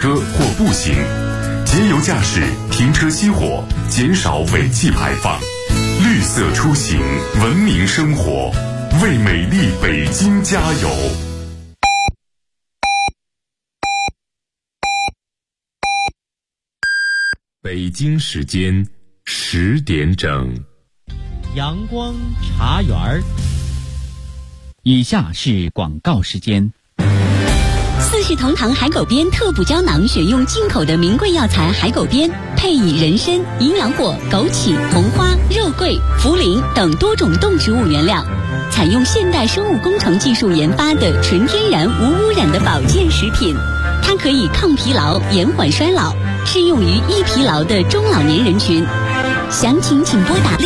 车或步行，节油驾驶，停车熄火，减少尾气排放，绿色出行，文明生活，为美丽北京加油。北京时间10点整， 阳光茶园儿。以下是广告时间。 四世同堂海狗鞭特补胶囊，选用进口的名贵药材海狗鞭，配以人参、营养果、枸杞、红花、肉桂、茯苓等多种动植物原料，采用现代生物工程技术研发的纯天然无污染的保健食品。它可以抗疲劳、延缓衰老，适用于易疲劳的中老年人群。详情请拨打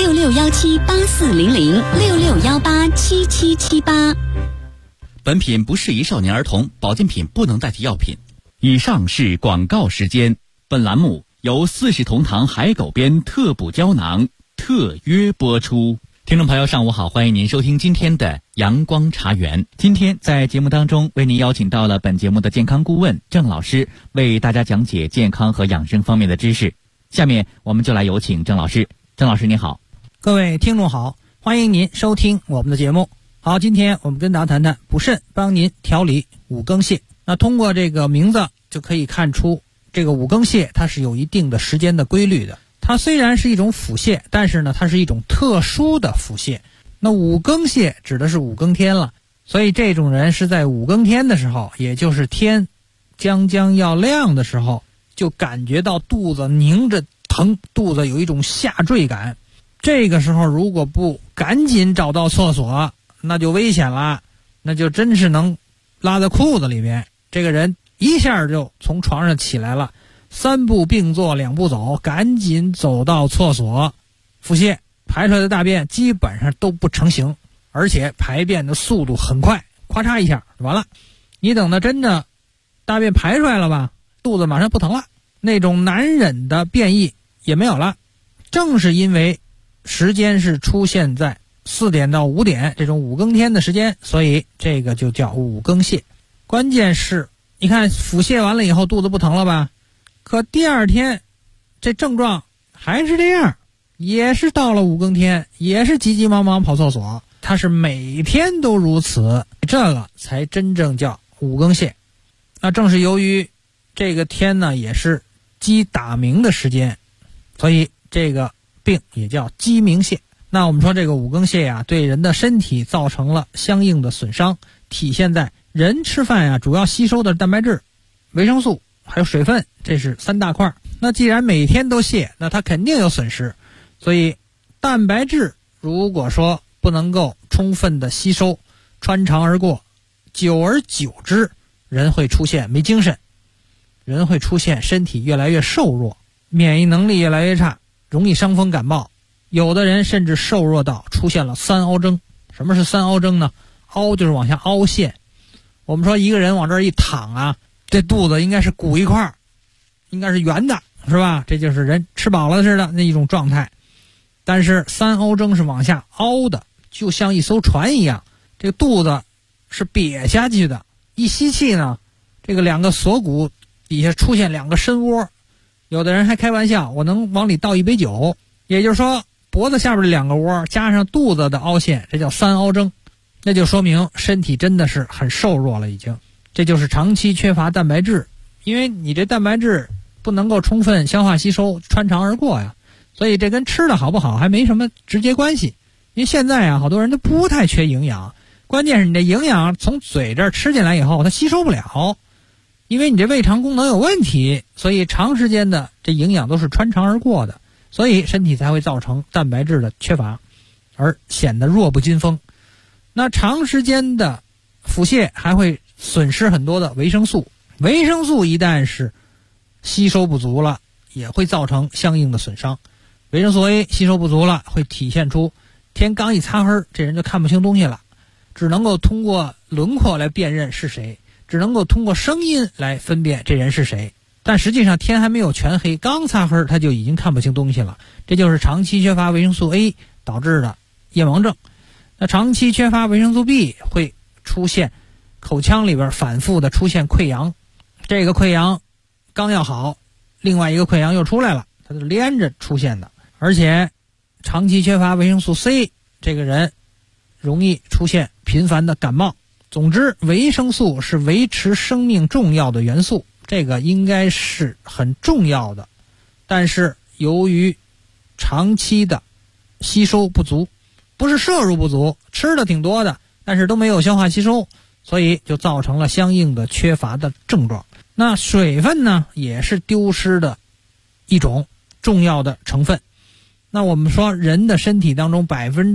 6617840066187778。 本品不适宜少年儿童，保健品不能代替药品。以上是广告时间。本栏目由四世同堂海狗鞭特补胶囊特约播出。听众朋友上午好，欢迎您收听今天的阳光茶园。今天在节目当中为您邀请到了本节目的健康顾问郑老师，为大家讲解健康和养生方面的知识。下面我们就来有请郑老师。郑老师您好。 各位听众好，欢迎您收听我们的节目。好，今天我们跟大家谈谈补肾，帮您调理五更泻。那通过这个名字就可以看出，这个五更泻它是有一定的时间的规律的。它虽然是一种腹泻，但是呢，它是一种特殊的腹泻。那五更泻指的是五更天了，所以这种人是在五更天的时候，也就是天将要亮的时候，就感觉到肚子拧着疼，肚子有一种下坠感。这个时候如果不赶紧找到厕所，那就危险了，那就真是能拉在裤子里面。这个人一下就从床上起来了，3步并作2步走，赶紧走到厕所。腹泻排出来的大便基本上都不成形，而且排便的速度很快，咔嚓一下完了。你等到真的大便排出来了吧，肚子马上不疼了，那种难忍的便意也没有了。正是因为时间是出现在4点到5点这种五更天的时间，所以这个就叫五更泻。关键是你看腹泻完了以后肚子不疼了吧，可第二天这症状还是这样，也是到了五更天，也是急急忙忙跑厕所，它是每天都如此，这个才真正叫五更泻。那正是由于这个天呢也是鸡打鸣的时间，所以这个病也叫鸡鸣泻。那我们说这个五更泻呀，对人的身体造成了相应的损伤，体现在人吃饭呀主要吸收的蛋白质、维生素还有水分，这是3大块。那既然每天都泻，那它肯定有损失，所以蛋白质如果说不能够充分的吸收，穿肠而过，久而久之人会出现没精神，人会出现身体越来越瘦弱，免疫能力越来越差，容易伤风感冒。有的人甚至瘦弱到出现了3凹征。什么是3凹征呢？凹就是往下凹陷。我们说一个人往这儿一躺啊，这肚子应该是鼓一块，应该是圆的，是吧？这就是人吃饱了似的那一种状态。但是3凹征是往下凹的，就像一艘船一样，这个肚子是瘪下去的。一吸气呢，这个2个锁骨底下出现2个深窝。有的人还开玩笑，我能往里倒一杯酒，也就是说脖子下边的2个窝加上肚子的凹陷，这叫3凹征。那就说明身体真的是很瘦弱了已经。这就是长期缺乏蛋白质，因为你这蛋白质不能够充分消化吸收，穿肠而过呀，所以这跟吃的好不好还没什么直接关系。因为现在啊，好多人都不太缺营养，关键是你的营养从嘴这儿吃进来以后它吸收不了，因为你这胃肠功能有问题，所以长时间的这营养都是穿肠而过的，所以身体才会造成蛋白质的缺乏，而显得弱不禁风。那长时间的腹泻还会损失很多的维生素，维生素一旦是吸收不足了，也会造成相应的损伤。维生素 A 吸收不足了，会体现出天刚一擦黑，这人就看不清东西了，只能够通过轮廓来辨认是谁，只能够通过声音来分辨这人是谁。但实际上天还没有全黑，刚擦黑他就已经看不清东西了，这就是长期缺乏维生素 A 导致的夜盲症。那长期缺乏维生素 B 会出现口腔里边反复的出现溃疡，这个溃疡刚要好，另外一个溃疡又出来了，它就连着出现的。而且长期缺乏维生素 C， 这个人容易出现频繁的感冒。总之，维生素是维持生命重要的元素，这个应该是很重要的。但是由于长期的吸收不足，不是摄入不足，吃的挺多的，但是都没有消化吸收，所以就造成了相应的缺乏的症状。那水分呢，也是丢失的一种重要的成分。那我们说人的身体当中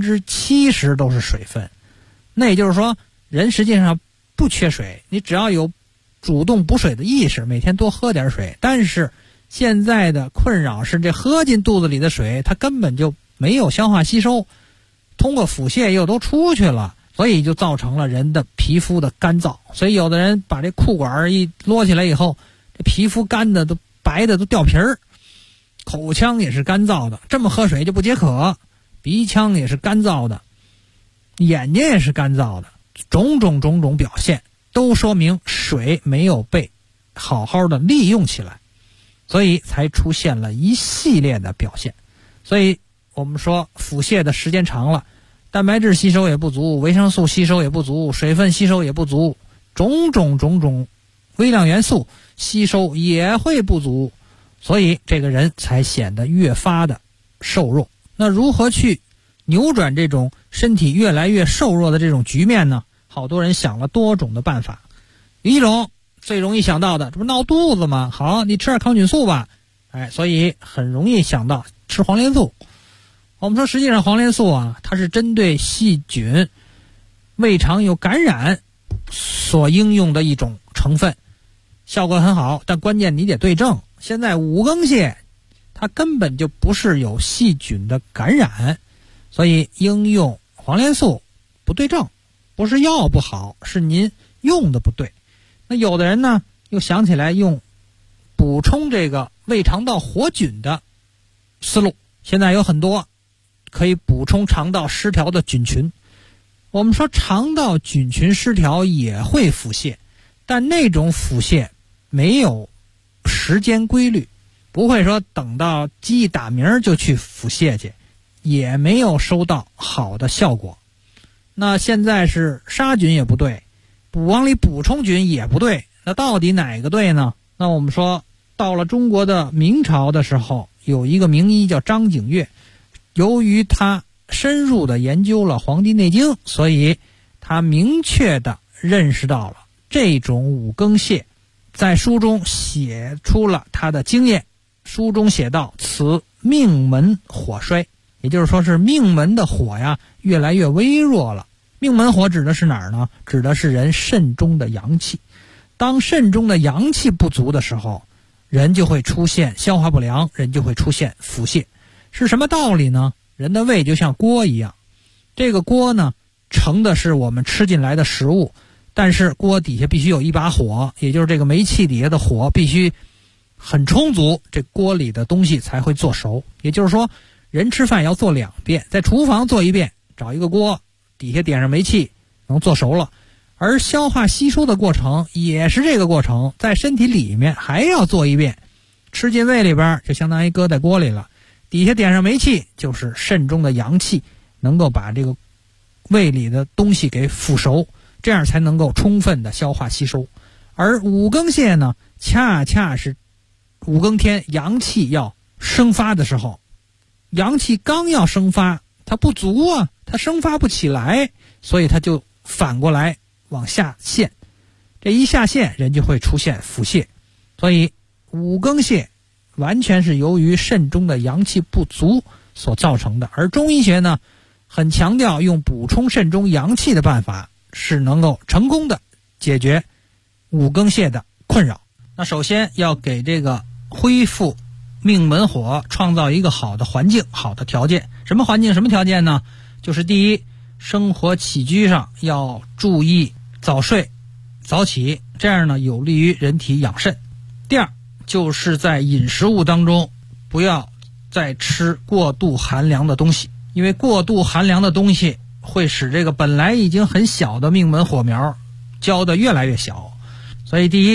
70%都是水分，那也就是说人实际上不缺水，你只要有主动补水的意识，每天多喝点水。但是现在的困扰是这喝进肚子里的水它根本就没有消化吸收，通过腹泻又都出去了，所以就造成了人的皮肤的干燥。所以有的人把这裤管一摞起来以后，这皮肤干的都白的都掉皮儿，口腔也是干燥的，这么喝水就不解渴，鼻腔也是干燥的，眼睛也是干燥的，种种表现都说明水没有被好好的利用起来，所以才出现了一系列的表现。所以我们说腹泻的时间长了，蛋白质吸收也不足，维生素吸收也不足，水分吸收也不足，种种微量元素吸收也会不足，所以这个人才显得越发的瘦弱。那如何去扭转这种身体越来越瘦弱的这种局面呢？好多人想了多种的办法。一种最容易想到的，这不闹肚子吗？好，你吃点抗菌素吧。所以很容易想到吃黄连素。我们说实际上黄连素啊，它是针对细菌胃肠有感染所应用的一种成分，效果很好，但关键你得对症。现在五更泻它根本就不是有细菌的感染，所以应用黄连素不对症，不是药不好，是您用的不对。那有的人呢又想起来用补充这个胃肠道活菌的思路，现在有很多可以补充肠道失调的菌群。我们说肠道菌群失调也会腹泻，但那种腹泻没有时间规律，不会说等到鸡打鸣就去腹泻去，也没有收到好的效果。那现在是杀菌也不对，往里补充菌也不对，那到底哪个对呢？那我们说到了中国的明朝的时候，有一个名医叫张景岳，由于他深入的研究了《黄帝内经》，所以他明确的认识到了这种五更泻，在书中写出了他的经验。书中写道：此命门火衰，也就是说是命门的火呀越来越微弱了。命门火指的是哪儿呢？指的是人肾中的阳气。当肾中的阳气不足的时候，人就会出现消化不良，人就会出现腹泻。是什么道理呢？人的胃就像锅一样，这个锅呢盛的是我们吃进来的食物，但是锅底下必须有一把火，也就是这个煤气底下的火必须很充足，这锅里的东西才会做熟。也就是说人吃饭要做2遍，在厨房做1遍，找一个锅底下点上煤气能做熟了。而消化吸收的过程也是这个过程，在身体里面还要做1遍，吃进胃里边就相当于搁在锅里了，底下点上煤气，就是肾中的阳气能够把这个胃里的东西给腐熟，这样才能够充分的消化吸收。而五更泻呢，恰恰是五更天阳气要生发的时候，阳气刚要生发，它不足啊，它生发不起来，所以它就反过来往下陷，这一下陷人就会出现腹泻。所以五更泻完全是由于肾中的阳气不足所造成的。而中医学呢很强调用补充肾中阳气的办法是能够成功的解决五更泻的困扰。那首先要给这个恢复命门火创造一个好的环境，好的条件。什么环境什么条件呢？就是第一，生活起居上要注意早睡早起，这样呢有利于人体养肾。第二，就是在饮食物当中不要再吃过度寒凉的东西，因为过度寒凉的东西会使这个本来已经很小的命门火苗浇得越来越小。所以第一，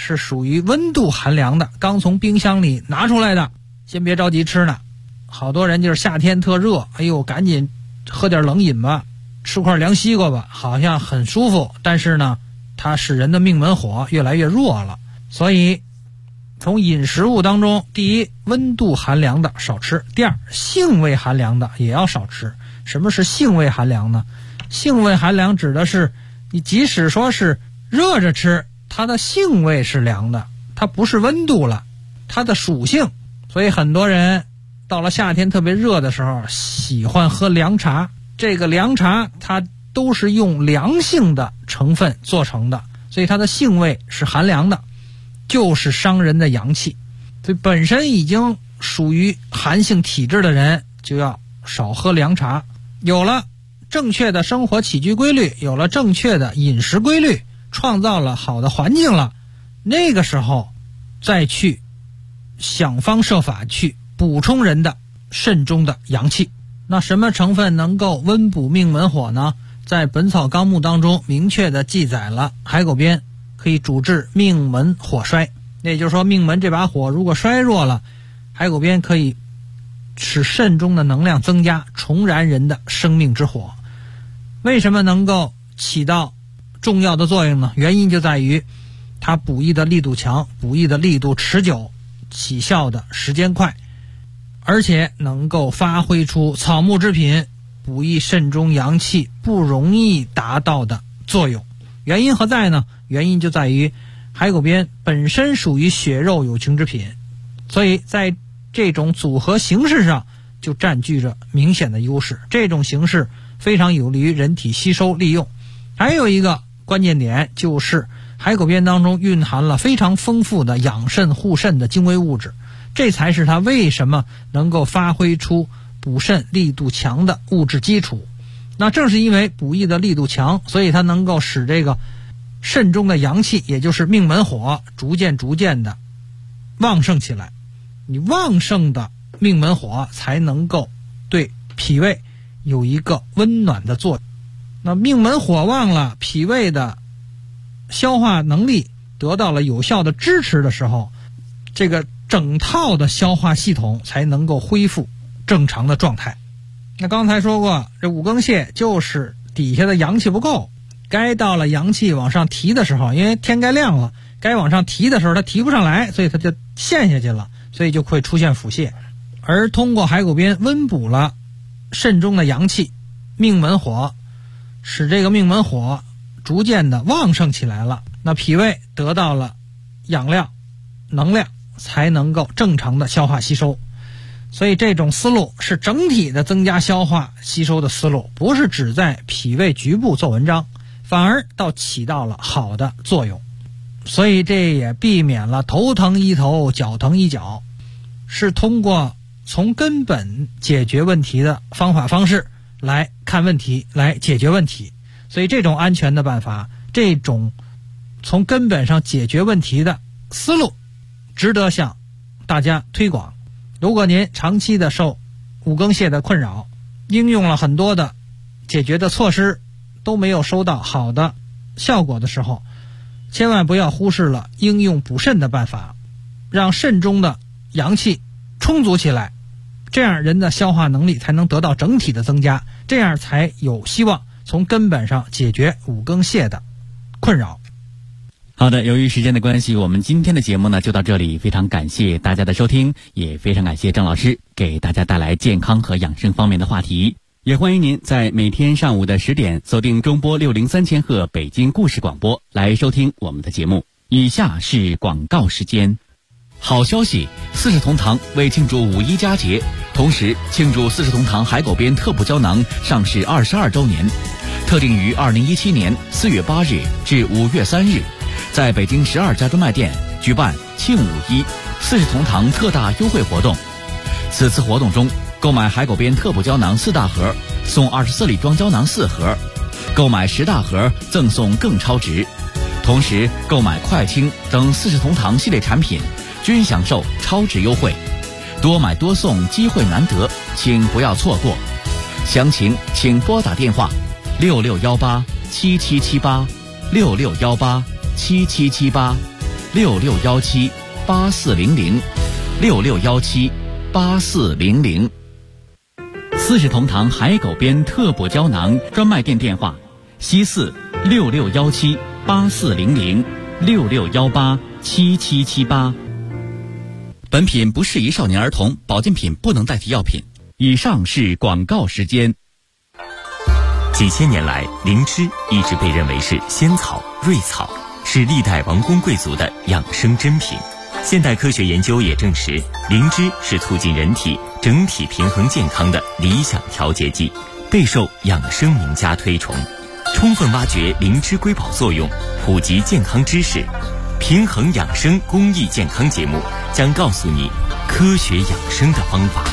是属于温度寒凉的，刚从冰箱里拿出来的，先别着急吃呢。好多人就是夏天特热，哎呦赶紧喝点冷饮吧，吃块凉西瓜吧，好像很舒服，但是呢它使人的命门火越来越弱了。所以从饮食物当中，第一，温度寒凉的少吃；第二，性味寒凉的也要少吃。什么是性味寒凉呢？性味寒凉指的是你即使说是热着吃，它的性味是凉的，它不是温度了，它的属性。所以很多人到了夏天特别热的时候喜欢喝凉茶，这个凉茶它都是用凉性的成分做成的，所以它的性味是寒凉的，就是伤人的阳气。所以本身已经属于寒性体质的人就要少喝凉茶。有了正确的生活起居规律，有了正确的饮食规律，创造了好的环境了，那个时候再去想方设法去补充人的肾中的阳气。那什么成分能够温补命门火呢？在《本草纲目》当中明确的记载了，海狗鞭可以主治命门火衰。也就是说，命门这把火如果衰弱了，海狗鞭可以使肾中的能量增加，重燃人的生命之火。为什么能够起到重要的作用呢？原因就在于它补益的力度强，补益的力度持久，起效的时间快，而且能够发挥出草木之品补益肾中阳气不容易达到的作用。原因何在呢？原因就在于海狗鞭本身属于血肉有情之品，所以在这种组合形式上就占据着明显的优势，这种形式非常有利于人体吸收利用。还有一个关键点就是海狗鞭当中蕴含了非常丰富的养肾护肾的精微物质，这才是它为什么能够发挥出补肾力度强的物质基础。那正是因为补益的力度强，所以它能够使这个肾中的阳气，也就是命门火逐渐的旺盛起来。你旺盛的命门火才能够对脾胃有一个温暖的作用。那命门火旺了，脾胃的消化能力得到了有效的支持的时候，这个整套的消化系统才能够恢复正常的状态。那刚才说过，这五更泻就是底下的阳气不够，该到了阳气往上提的时候，因为天该亮了，该往上提的时候它提不上来，所以它就陷下去了，所以就会出现腹泻。而通过海狗鞭温补了肾中的阳气，命门火，使这个命门火逐渐的旺盛起来了，那脾胃得到了养量能量，才能够正常的消化吸收。所以这种思路是整体的增加消化吸收的思路，不是只在脾胃局部做文章，反而倒起到了好的作用。所以这也避免了头疼医头脚疼医脚，是通过从根本解决问题的方法方式来看问题，来解决问题。所以这种安全的办法，这种从根本上解决问题的思路，值得向大家推广。如果您长期的受五更泻的困扰，应用了很多的解决的措施，都没有收到好的效果的时候，千万不要忽视了应用补肾的办法，让肾中的阳气充足起来，这样人的消化能力才能得到整体的增加，这样才有希望从根本上解决五更泻的困扰。 好的，由于时间的关系，我们今天的节目呢就到这里，非常感谢大家的收听，也非常感谢郑老师给大家带来健康和养生方面的话题。也欢迎您在每天上午的10点锁定中波603千赫北京故事广播来收听我们的节目。以下是广告时间。好消息，四世同堂为庆祝五一佳节，同时庆祝四世同堂海狗鞭特补胶囊上市22周年，特定于2017年4月8日至5月3日，在北京12家专卖店举办庆五一四世同堂特大优惠活动。此次活动中，购买海狗鞭特补胶囊4大盒送24粒装胶囊4盒，购买10大盒赠送更超值。同时购买快清等四世同堂系列产品均享受超值优惠，多买多送，机会难得，请不要错过。详情请拨打电话66187778，66187778， 66178400，66178400。四世同堂海狗鞭特补胶囊专卖店电话：西4 66178400，66187778。本品不适宜少年儿童，保健品不能代替药品。以上是广告时间。 几千年来，灵芝一直被认为是仙草、瑞草，是历代王公贵族的养生珍品。现代科学研究也证实，灵芝是促进人体整体平衡健康的理想调节剂，备受养生名家推崇。充分挖掘灵芝瑰宝作用，普及健康知识，平衡养生公益健康节目将告诉你科学养生的方法。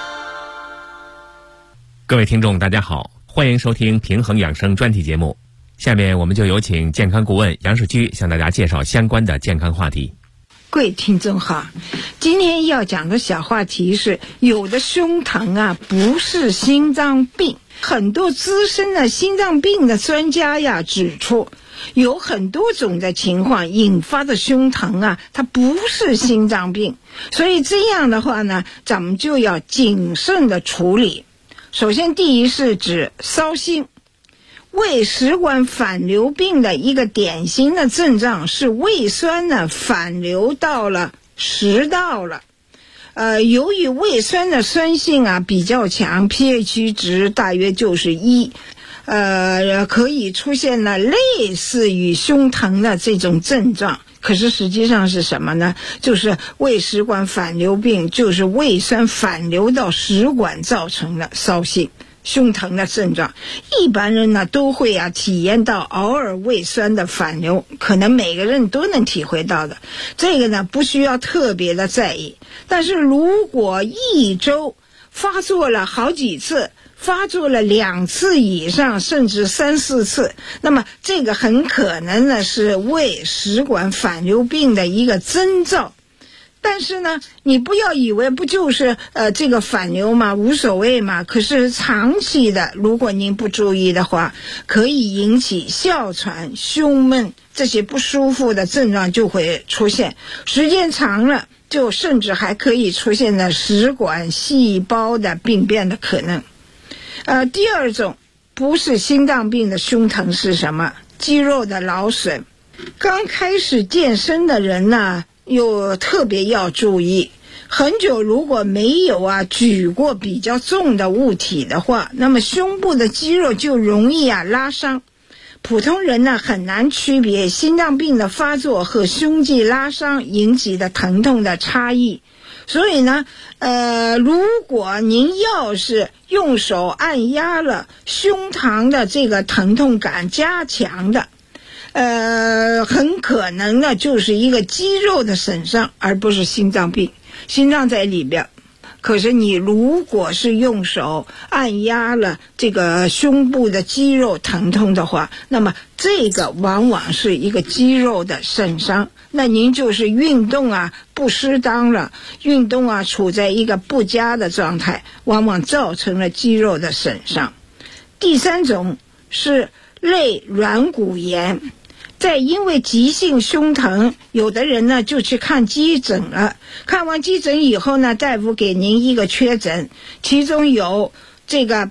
各位听众大家好，欢迎收听平衡养生专题节目。下面我们就有请健康顾问杨世居向大家介绍相关的健康话题。 各位听众好，今天要讲的小话题是，有的胸疼啊不是心脏病。很多资深的心脏病的专家呀指出，有很多种的情况引发的胸疼啊，它不是心脏病，所以这样的话呢，咱们就要谨慎的处理。首先，第一是指烧心。胃食管反流病的一个典型的症状是胃酸呢反流到了食道了。由于胃酸的酸性啊比较强， pH 值大约就是1，可以出现了类似于胸疼的这种症状。可是实际上是什么呢？就是胃食管反流病，就是胃酸反流到食管造成的烧心胸疼的症状。一般人呢都会体验到偶尔胃酸的反流，可能每个人都能体会到的，这个呢不需要特别的在意。但是如果一周发作了好几次，发作了2次以上，甚至3、4次，那么这个很可能呢是胃食管反流病的一个征兆。但是呢，你不要以为不就是这个反流嘛，无所谓嘛。可是长期的，如果您不注意的话，可以引起哮喘、胸闷这些不舒服的症状就会出现。时间长了，就甚至还可以出现了食管细胞的病变的可能。第二种不是心脏病的胸疼是什么？肌肉的劳损。刚开始健身的人呢，又特别要注意，很久如果没有举过比较重的物体的话，那么胸部的肌肉就容易拉伤。普通人呢很难区别心脏病的发作和胸肌拉伤引起的疼痛的差异。所以呢，如果您要是用手按压了胸膛的这个疼痛感加强的，很可能呢就是一个肌肉的损伤，而不是心脏病。心脏在里边，可是你如果是用手按压了这个胸部的肌肉疼痛的话，那么这个往往是一个肌肉的损伤。那您就是运动不适当了，运动处在一个不佳的状态，往往造成了肌肉的损伤。第三种是类软骨炎。在因为急性胸疼，有的人呢就去看急诊了，看完急诊以后呢，大夫给您一个确诊，其中有这个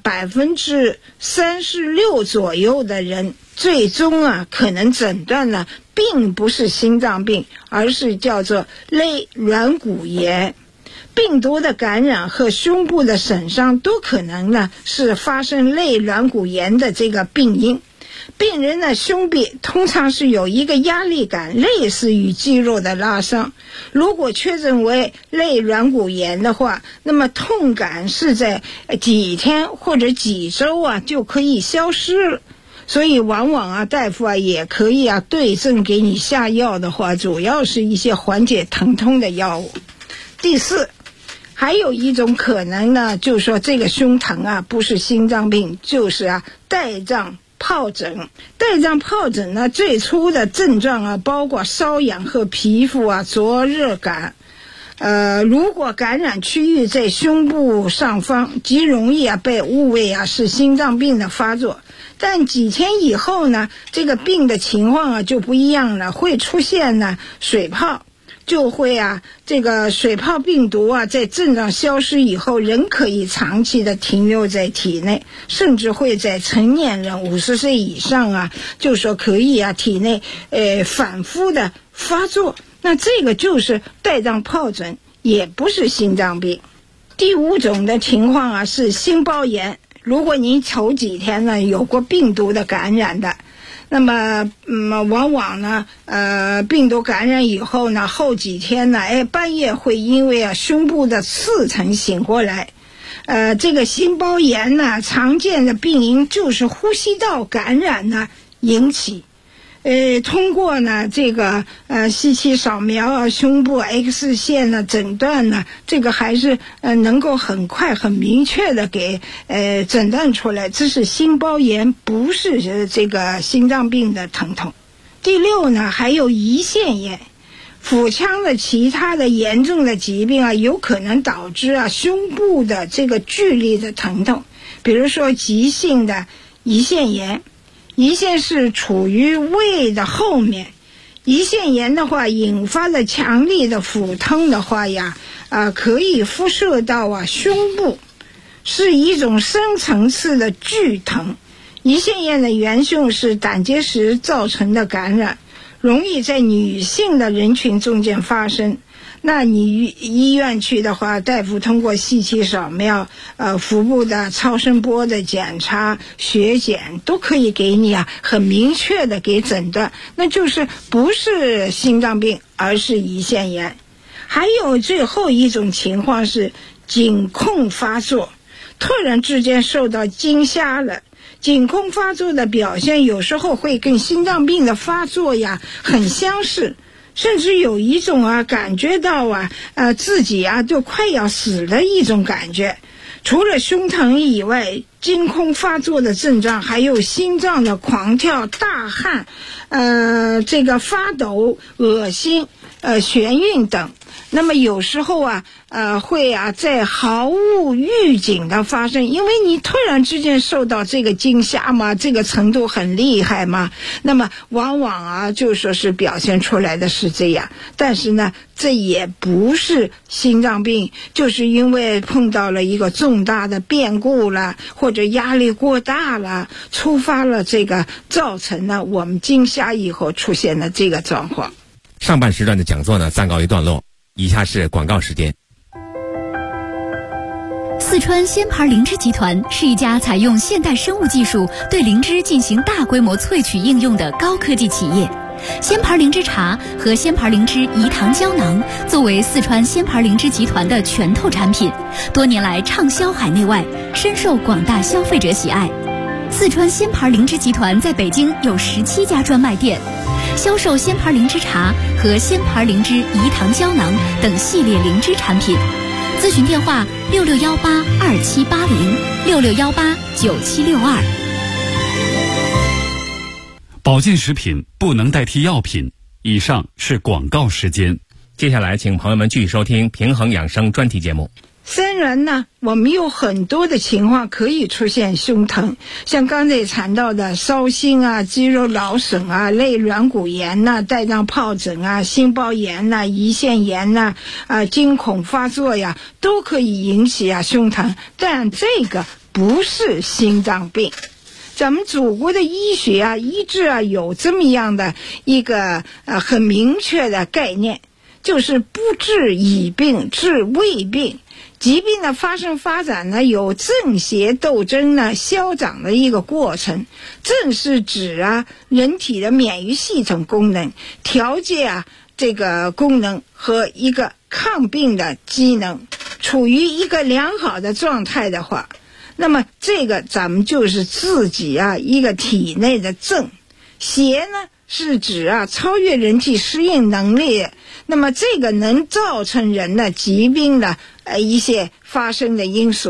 36%左右的人最终可能诊断呢并不是心脏病，而是叫做类软骨炎。病毒的感染和胸部的损伤都可能呢是发生类软骨炎的这个病因。病人的胸壁通常是有一个压力感，类似于肌肉的拉伤。如果确诊为类软骨炎的话，那么痛感是在几天或者几周就可以消失了。所以往往大夫也可以对症给你下药的话，主要是一些缓解疼痛的药物。第四，还有一种可能呢，就是说这个胸疼不是心脏病，就是带状疱疹。带状疱疹呢，最初的症状包括瘙痒和皮肤灼热感。 如果感染区域在胸部上方，极容易被误为是心脏病的发作。但几天以后呢，这个病的情况就不一样了，会出现呢水泡，就会这个水泡病毒在症状消失以后，仍可以长期的停留在体内，甚至会在成年人50岁以上就说可以体内反复的发作。那这个就是带状疱疹，也不是心脏病。第5种的情况是心包炎。如果您头几天呢有过病毒的感染的，那么往往呢病毒感染以后呢，后几天呢半夜会因为胸部的刺疼醒过来。这个心包炎呢常见的病因就是呼吸道感染呢引起。通过呢这个CT 扫描胸部 X 线呢诊断呢，这个还是能够很快很明确的给诊断出来，这是心包炎，不是这个心脏病的疼痛。第6呢，还有胰腺炎。腹腔的其他的严重的疾病有可能导致胸部的这个剧烈的疼痛，比如说急性的胰腺炎。胰腺是处于胃的后面，胰腺炎的话引发了强烈的腹痛的话可以辐射到胸部，是一种深层次的剧疼。胰腺炎的元凶是胆结石造成的感染，容易在女性的人群中间发生。那你医院去的话，大夫通过CT扫描、腹部的超声波的检查、血检都可以给你很明确的给诊断，那就是不是心脏病，而是胰腺炎。还有最后一种情况是惊恐发作，突然之间受到惊吓了。惊恐发作的表现有时候会跟心脏病的发作很相似，甚至有一种感觉到自己就快要死的一种感觉。除了胸疼以外，惊恐发作的症状还有心脏的狂跳、大汗、这个发抖、恶心、眩晕等。那么有时候会在毫无预警的发生，因为你突然之间受到这个惊吓嘛，这个程度很厉害嘛，那么往往就说是表现出来的是这样。但是呢，这也不是心脏病，就是因为碰到了一个重大的变故了，或者压力过大了，触发了这个，造成了我们惊吓以后出现的这个状况。 上半时段的讲座呢暂告一段落，以下是广告时间。 四川仙牌灵芝集团是一家采用现代生物技术对灵芝进行大规模萃取应用的高科技企业。仙牌灵芝茶和仙牌灵芝饴糖胶囊作为四川仙牌灵芝集团的拳头产品，多年来畅销海内外，深受广大消费者喜爱。四川仙牌灵芝集团在北京有17家专卖店，销售仙牌灵芝茶和仙牌灵芝饴糖胶囊等系列灵芝产品。咨询电话66182780，66189762。 保健食品不能代替药品。以上是广告时间。 接下来请朋友们继续收听平衡养生专题节目。 虽然呢，我们有很多的情况可以出现胸疼，像刚才谈到的烧心肌肉劳损类软骨炎带状疱疹心包炎胰腺炎惊恐发作都可以引起胸疼，但这个不是心脏病。咱们祖国的医学一直有这么样的一个很明确的概念，就是不治已病，治未病。疾病的发生发展呢，有正邪斗争消长的一个过程。正是指人体的免疫系统功能，调节这个功能和一个抗病的机能处于一个良好的状态的话，那么这个咱们就是自己一个体内的正。邪呢是指超越人体适应能力，那么这个能造成人的疾病的一些发生的因素。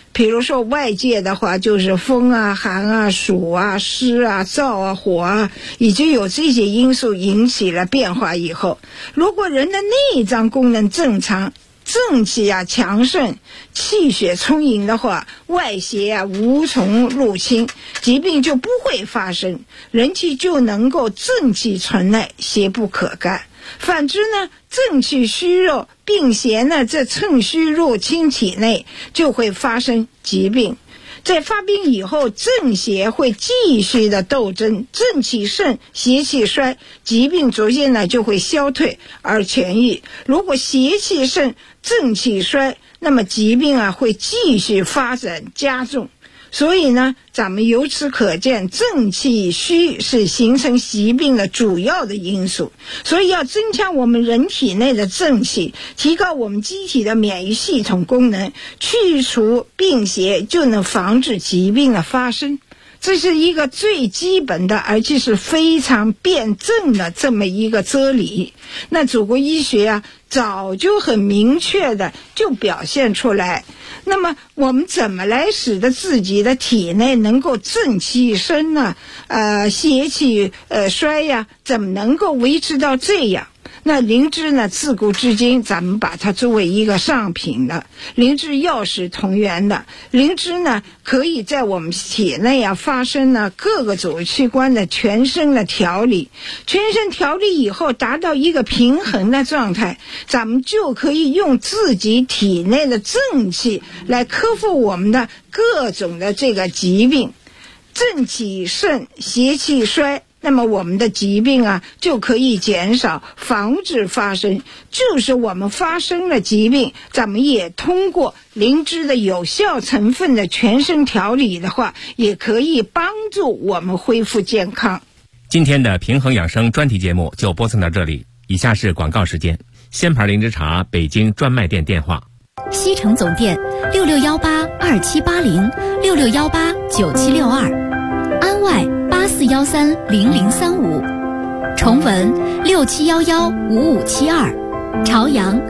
比如说外界的话，就是风啊、寒啊、暑啊、湿啊、燥啊、火啊，已经有这些因素引起了变化以后，如果人的内脏功能正常，正气啊强盛，气血充盈的话，外邪啊无从入侵，疾病就不会发生，人体就能够正气存内，邪不可干。反之呢，正气虚弱，病邪呢这趁虚入侵体内，就会发生疾病。在发病以后，正邪会继续的斗争，正气盛，邪气衰，疾病逐渐呢就会消退而痊愈。如果邪气盛，正气衰，那么疾病啊会继续发展加重。所以呢，咱们由此可见，正气虚是形成疾病的主要的因素。所以要增强我们人体内的正气，提高我们机体的免疫系统功能，去除病邪，就能防止疾病的发生。这是一个最基本的，而且是非常辩证的这么一个哲理。那祖国医学啊，早就很明确的就表现出来。那么我们怎么来使得自己的体内能够正气生呢？邪气衰呀，怎么能够维持到这样？那灵芝呢，自古至今咱们把它作为一个上品的，灵芝药食同源的。灵芝呢，可以在我们体内啊发生呢各个组织器官的全身的调理，全身调理以后达到一个平衡的状态，咱们就可以用自己体内的正气来克服我们的各种的这个疾病。正气盛，邪气衰，那么我们的疾病啊就可以减少，防止发生。就是我们发生了疾病，咱们也通过灵芝的有效成分的全身调理的话，也可以帮助我们恢复健康。 今天的平衡养生专题节目就播送到这里，以下是广告时间。仙牌灵芝茶北京专卖店电话： 西城总店66182780，66189762，安外84130035，重文67115572，朝阳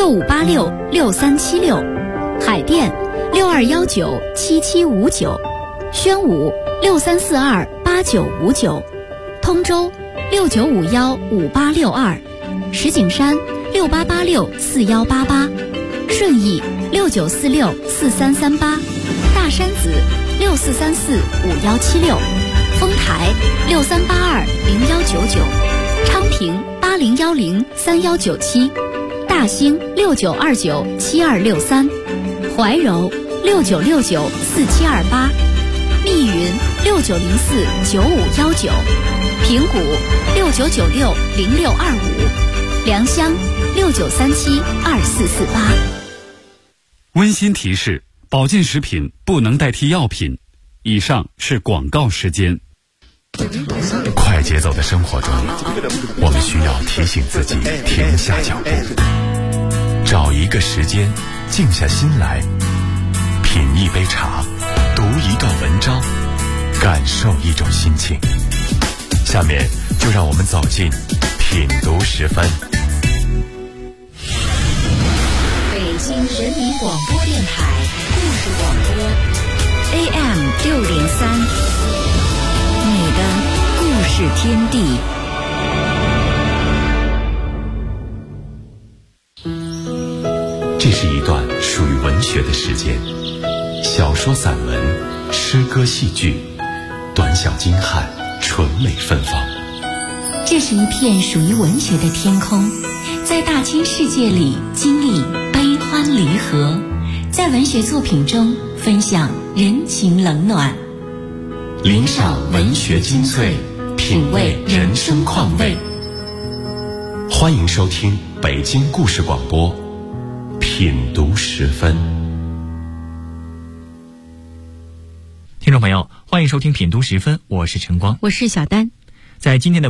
65866376，海淀62197759，宣武63428959，通州69515862，石景山68864188，顺义69464338，大山子64345176，丰台63820199，昌平80103197，大兴69297263，怀柔69694728，密云69049519，平谷69960625，良乡69372448。 温馨提示：保健食品不能代替药品。以上是广告时间。快节奏的生活中，我们需要提醒自己停下脚步，找一个时间静下心来，品一杯茶，读一段文章，感受一种心情。下面就让我们走进品读时分。 北京人民广播电台故事广播 AM603，你的故事天地。 这是一段属于文学的时间，小说、散文、诗歌、戏剧，短小精悍，纯美芬芳。 这是一片属于文学的天空，在大千世界里经历悲欢离合，在文学作品中分享人情冷暖， 聆赏文学精粹，品味人生况味。欢迎收听北京故事广播品读时分。 听众朋友，欢迎收听品读时分，我是晨光， 我是小丹。 在今天的